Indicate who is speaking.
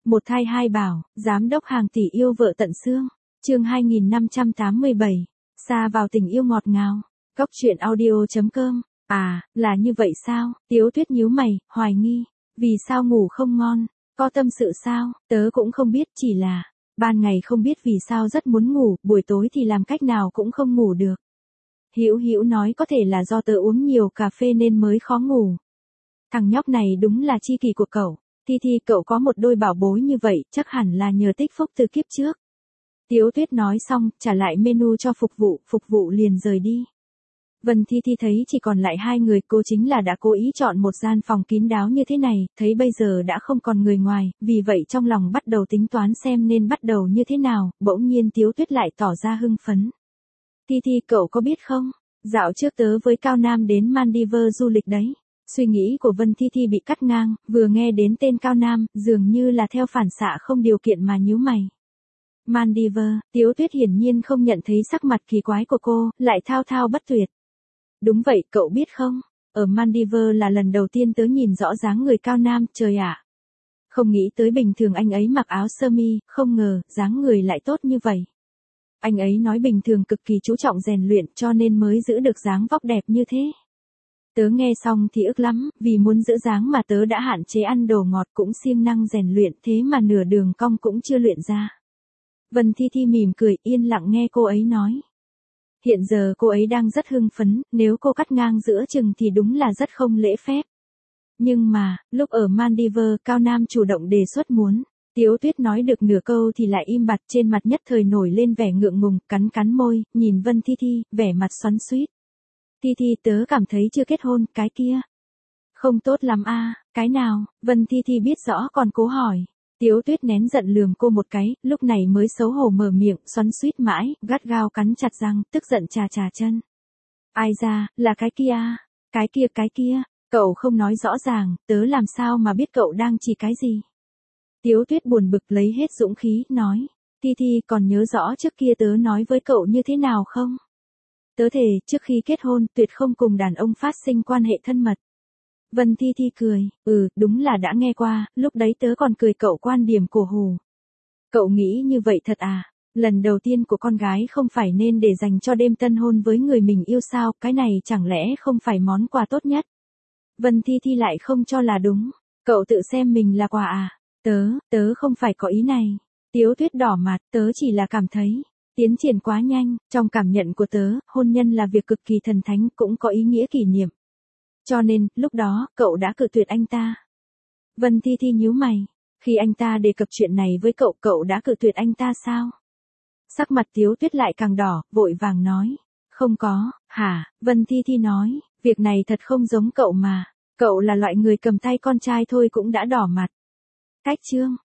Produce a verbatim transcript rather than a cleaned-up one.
Speaker 1: Một thai hai bảo, giám đốc hàng tỷ yêu vợ tận xương. Chương hai nghìn năm trăm tám mươi bảy. Xa vào tình yêu ngọt ngào. Góc truyện audio chấm com. À, là như vậy sao? Tiếu Tuyết nhíu mày, hoài nghi. Vì sao ngủ không ngon? Có tâm sự sao? Tớ cũng không biết, chỉ là ban ngày không biết vì sao rất muốn ngủ, buổi tối thì làm cách nào cũng không ngủ được. Hữu Hữu nói có thể là do tớ uống nhiều cà phê nên mới khó ngủ. Thằng nhóc này đúng là tri kỷ của cậu. Thi Thi, cậu có một đôi bảo bối như vậy, chắc hẳn là nhờ tích phúc từ kiếp trước. Tiếu Tuyết nói xong, trả lại menu cho phục vụ, phục vụ liền rời đi. Vân Thi Thi thấy chỉ còn lại hai người, cô chính là đã cố ý chọn một gian phòng kín đáo như thế này, thấy bây giờ đã không còn người ngoài, vì vậy trong lòng bắt đầu tính toán xem nên bắt đầu như thế nào, bỗng nhiên Tiếu Tuyết lại tỏ ra hưng phấn. Thi Thi, cậu có biết không, dạo trước tớ với Cao Nam đến Maldives du lịch đấy. Suy nghĩ của Vân Thi Thi bị cắt ngang, vừa nghe đến tên Cao Nam, dường như là theo phản xạ không điều kiện mà nhíu mày. Maldives, Tiếu Tuyết hiển nhiên không nhận thấy sắc mặt kỳ quái của cô, lại thao thao bất tuyệt. Đúng vậy, cậu biết không, ở Maldives là lần đầu tiên tớ nhìn rõ dáng người Cao Nam, trời ạ. Không nghĩ tới bình thường anh ấy mặc áo sơ mi, không ngờ, dáng người lại tốt như vậy. Anh ấy nói bình thường cực kỳ chú trọng rèn luyện cho nên mới giữ được dáng vóc đẹp như thế. Tớ nghe xong thì ức lắm, vì muốn giữ dáng mà tớ đã hạn chế ăn đồ ngọt cũng siêng năng rèn luyện, thế mà nửa đường cong cũng chưa luyện ra. Vân Thi Thi mỉm cười, yên lặng nghe cô ấy nói. Hiện giờ cô ấy đang rất hưng phấn, nếu cô cắt ngang giữa chừng thì đúng là rất không lễ phép. Nhưng mà, lúc ở Maldives, Cao Nam chủ động đề xuất muốn. Tiếu Tuyết nói được nửa câu thì lại im bặt, trên mặt nhất thời nổi lên vẻ ngượng ngùng, cắn cắn môi, nhìn Vân Thi Thi, vẻ mặt xoắn xuýt. Thi Thi, tớ cảm thấy chưa kết hôn, cái kia. Không tốt lắm a, à, cái nào? Vân Thi Thi biết rõ còn cố hỏi. Tiếu Tuyết nén giận lườm cô một cái, lúc này mới xấu hổ mở miệng, xoắn xuýt mãi, gắt gao cắn chặt răng, tức giận chà chà chân. Ai ra, là cái kia, cái kia cái kia, cậu không nói rõ ràng, tớ làm sao mà biết cậu đang chỉ cái gì? Tiếu Tuyết buồn bực lấy hết dũng khí, nói. Thi Thi, còn nhớ rõ trước kia tớ nói với cậu như thế nào không? Tớ thề, trước khi kết hôn, tuyệt không cùng đàn ông phát sinh quan hệ thân mật. Vân Thi Thi cười, ừ, đúng là đã nghe qua, lúc đấy tớ còn cười cậu quan điểm cổ hủ. Cậu nghĩ như vậy thật à? Lần đầu tiên của con gái không phải nên để dành cho đêm tân hôn với người mình yêu sao, cái này chẳng lẽ không phải món quà tốt nhất? Vân Thi Thi lại không cho là đúng, cậu tự xem mình là quà à? Tớ, tớ không phải có ý này. Tiếu Tuyết đỏ mặt, tớ chỉ là cảm thấy. Tiến triển quá nhanh, trong cảm nhận của tớ, hôn nhân là việc cực kỳ thần thánh, cũng có ý nghĩa kỷ niệm. Cho nên, lúc đó, cậu đã cự tuyệt anh ta. Vân Thi Thi nhíu mày, khi anh ta đề cập chuyện này với cậu, cậu đã cự tuyệt anh ta sao? Sắc mặt Tiếu Tuyết lại càng đỏ, vội vàng nói. Không có, hả? Vân Thi Thi nói, việc này thật không giống cậu mà. Cậu là loại người cầm tay con trai thôi cũng đã đỏ mặt. Cách chương,